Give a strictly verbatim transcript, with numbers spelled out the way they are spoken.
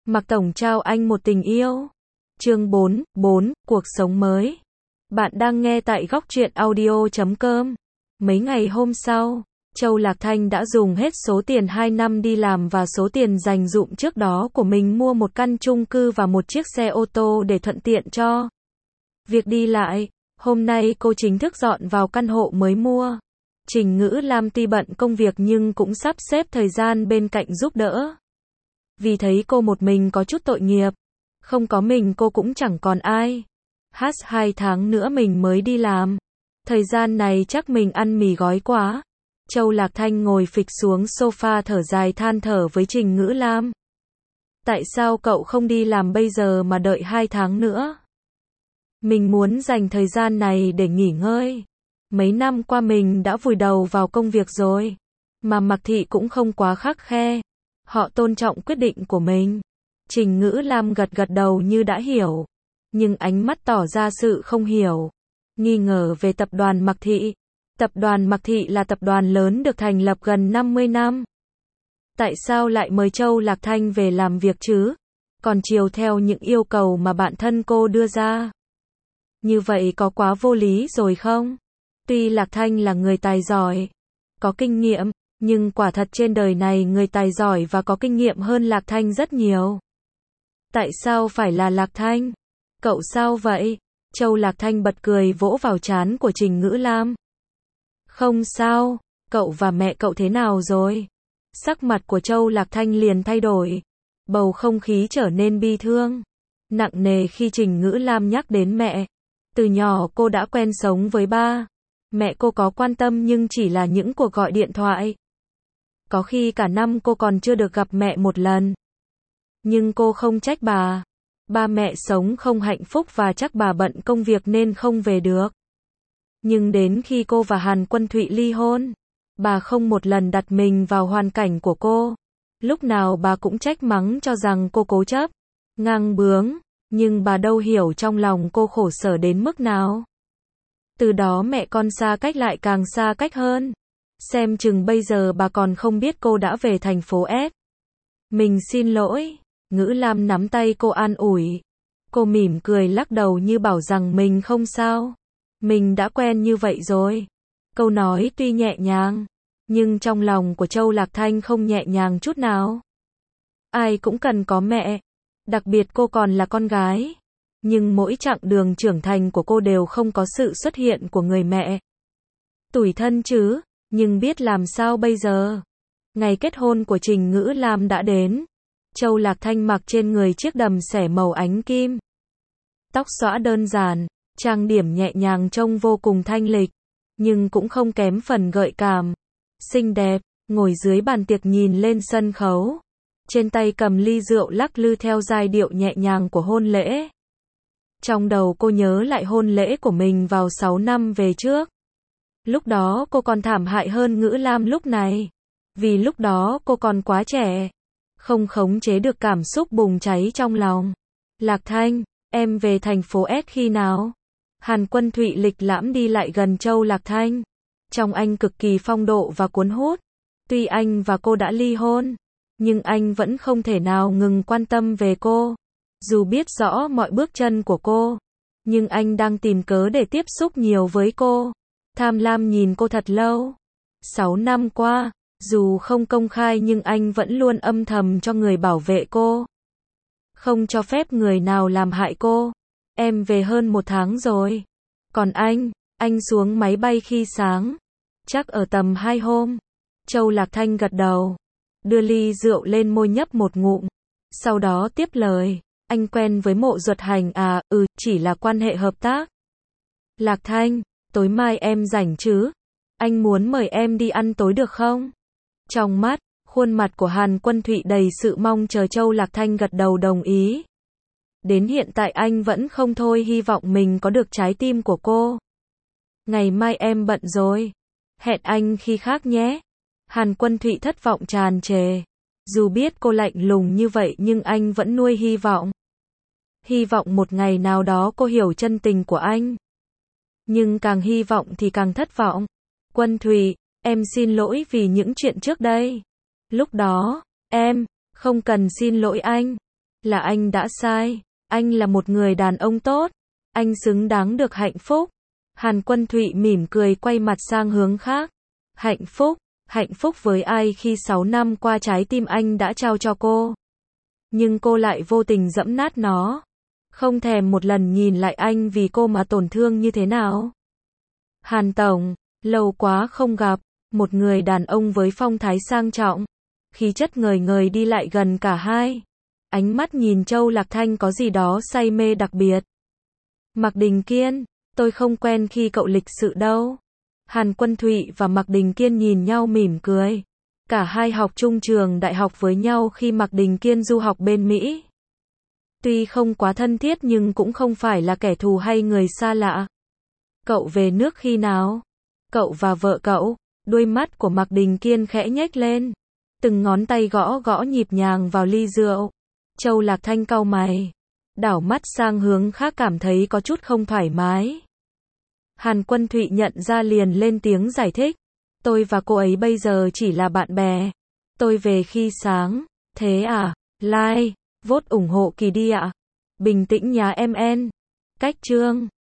Mạc Tổng trao anh một tình yêu. Chương bốn, bốn, cuộc sống mới. Bạn đang nghe tại góc truyện audio chấm com. Mấy ngày hôm sau, Châu Lạc Thanh đã dùng hết số tiền hai năm đi làm và số tiền dành dụm trước đó của mình mua một căn chung cư và một chiếc xe ô tô để thuận tiện cho việc đi lại. Hôm nay cô chính thức dọn vào căn hộ mới mua. Trình Ngữ Lam tuy bận công việc nhưng cũng sắp xếp thời gian bên cạnh giúp đỡ. Vì thấy cô một mình có chút tội nghiệp. Không có mình cô cũng chẳng còn ai. Hát hai tháng nữa mình mới đi làm. Thời gian này chắc mình ăn mì gói quá. Châu Lạc Thanh ngồi phịch xuống sofa thở dài than thở với Trình Ngữ Lam. Tại sao cậu không đi làm bây giờ mà đợi hai tháng nữa? Mình muốn dành thời gian này để nghỉ ngơi. Mấy năm qua mình đã vùi đầu vào công việc rồi. Mà Mạc Thị cũng không quá khắt khe. Họ tôn trọng quyết định của mình. Trình Ngữ Lam gật gật đầu như đã hiểu. Nhưng ánh mắt tỏ ra sự không hiểu. Nghi ngờ về tập đoàn Mạc Thị. Tập đoàn Mạc Thị là tập đoàn lớn được thành lập gần năm mươi năm. Tại sao lại mời Châu Lạc Thanh về làm việc chứ? Còn chiều theo những yêu cầu mà bản thân cô đưa ra. Như vậy có quá vô lý rồi không? Tuy Lạc Thanh là người tài giỏi, có kinh nghiệm, nhưng quả thật trên đời này người tài giỏi và có kinh nghiệm hơn Lạc Thanh rất nhiều. Tại sao phải là Lạc Thanh? Cậu sao vậy? Châu Lạc Thanh bật cười vỗ vào trán của Trình Ngữ Lam. Không sao, cậu và mẹ cậu thế nào rồi? Sắc mặt của Châu Lạc Thanh liền thay đổi. Bầu không khí trở nên bi thương, nặng nề khi Trình Ngữ Lam nhắc đến mẹ. Từ nhỏ cô đã quen sống với ba. Mẹ cô có quan tâm nhưng chỉ là những cuộc gọi điện thoại. Có khi cả năm cô còn chưa được gặp mẹ một lần. Nhưng cô không trách bà. Ba mẹ sống không hạnh phúc và chắc bà bận công việc nên không về được. Nhưng đến khi cô và Hàn Quân Thụy ly hôn, bà không một lần đặt mình vào hoàn cảnh của cô. Lúc nào bà cũng trách mắng cho rằng cô cố chấp, ngang bướng, nhưng bà đâu hiểu trong lòng cô khổ sở đến mức nào. Từ đó mẹ con xa cách lại càng xa cách hơn. Xem chừng bây giờ bà còn không biết cô đã về thành phố S. Mình xin lỗi. Ngữ Lam nắm tay cô an ủi. Cô mỉm cười lắc đầu như bảo rằng mình không sao. Mình đã quen như vậy rồi. Câu nói tuy nhẹ nhàng, nhưng trong lòng của Châu Lạc Thanh không nhẹ nhàng chút nào. Ai cũng cần có mẹ. Đặc biệt cô còn là con gái. Nhưng mỗi chặng đường trưởng thành của cô đều không có sự xuất hiện của người mẹ. Tủi thân chứ, nhưng biết làm sao bây giờ. Ngày kết hôn của Trình Ngữ Lam đã đến. Châu Lạc Thanh mặc trên người chiếc đầm xẻ màu ánh kim. Tóc xõa đơn giản, trang điểm nhẹ nhàng trông vô cùng thanh lịch, nhưng cũng không kém phần gợi cảm. Xinh đẹp, ngồi dưới bàn tiệc nhìn lên sân khấu. Trên tay cầm ly rượu lắc lư theo giai điệu nhẹ nhàng của hôn lễ. Trong đầu cô nhớ lại hôn lễ của mình vào sáu năm về trước. Lúc đó cô còn thảm hại hơn Ngữ Lam lúc này. Vì lúc đó cô còn quá trẻ. Không khống chế được cảm xúc bùng cháy trong lòng. Lạc Thanh, em về thành phố S khi nào? Hàn Quân Thụy lịch lãm đi lại gần Châu Lạc Thanh. Trông anh cực kỳ phong độ và cuốn hút. Tuy anh và cô đã ly hôn, nhưng anh vẫn không thể nào ngừng quan tâm về cô. Dù biết rõ mọi bước chân của cô, nhưng anh đang tìm cớ để tiếp xúc nhiều với cô. Tham lam nhìn cô thật lâu. Sáu năm qua, dù không công khai nhưng anh vẫn luôn âm thầm cho người bảo vệ cô. Không cho phép người nào làm hại cô. Em về hơn một tháng rồi. Còn anh, anh xuống máy bay khi sáng. Chắc ở tầm hai hôm. Châu Lạc Thanh gật đầu. Đưa ly rượu lên môi nhấp một ngụm. Sau đó tiếp lời. Anh quen với Mộ Duật Hành à? Ừ, chỉ là quan hệ hợp tác. Lạc Thanh, tối mai em rảnh chứ? Anh muốn mời em đi ăn tối được không? Trong mắt, khuôn mặt của Hàn Quân Thụy đầy sự mong chờ. Châu Lạc Thanh gật đầu đồng ý. Đến hiện tại anh vẫn không thôi hy vọng mình có được trái tim của cô. Ngày mai em bận rồi. Hẹn anh khi khác nhé. Hàn Quân Thụy thất vọng tràn trề. Dù biết cô lạnh lùng như vậy nhưng anh vẫn nuôi hy vọng. Hy vọng một ngày nào đó cô hiểu chân tình của anh. Nhưng càng hy vọng thì càng thất vọng. Quân Thụy, em xin lỗi vì những chuyện trước đây. Lúc đó, em, không cần xin lỗi anh. Là anh đã sai. Anh là một người đàn ông tốt. Anh xứng đáng được hạnh phúc. Hàn Quân Thụy mỉm cười quay mặt sang hướng khác. Hạnh phúc? Hạnh phúc với ai khi sáu năm qua trái tim anh đã trao cho cô? Nhưng cô lại vô tình giẫm nát nó. Không thèm một lần nhìn lại anh vì cô mà tổn thương như thế nào. Hàn Tổng, lâu quá không gặp. Một người đàn ông với phong thái sang trọng, khí chất ngời ngời đi lại gần cả hai. Ánh mắt nhìn Châu Lạc Thanh có gì đó say mê đặc biệt. Mạc Đình Kiên, tôi không quen khi cậu lịch sự đâu. Hàn Quân Thụy và Mạc Đình Kiên nhìn nhau mỉm cười. Cả hai học chung trường đại học với nhau khi Mạc Đình Kiên du học bên Mỹ. Tuy không quá thân thiết nhưng cũng không phải là kẻ thù hay người xa lạ. Cậu về nước khi nào? Cậu và vợ cậu? Đuôi mắt của Mạc Đình Kiên khẽ nhếch lên. Từng ngón tay gõ gõ nhịp nhàng vào ly rượu. Châu Lạc Thanh cau mày. Đảo mắt sang hướng khác cảm thấy có chút không thoải mái. Hàn Quân Thụy nhận ra liền lên tiếng giải thích. Tôi và cô ấy bây giờ chỉ là bạn bè. Tôi về khi sáng. Thế à? Like, vote ủng hộ Kỳ đi ạ. Bình tĩnh nhá em en. Cách chương.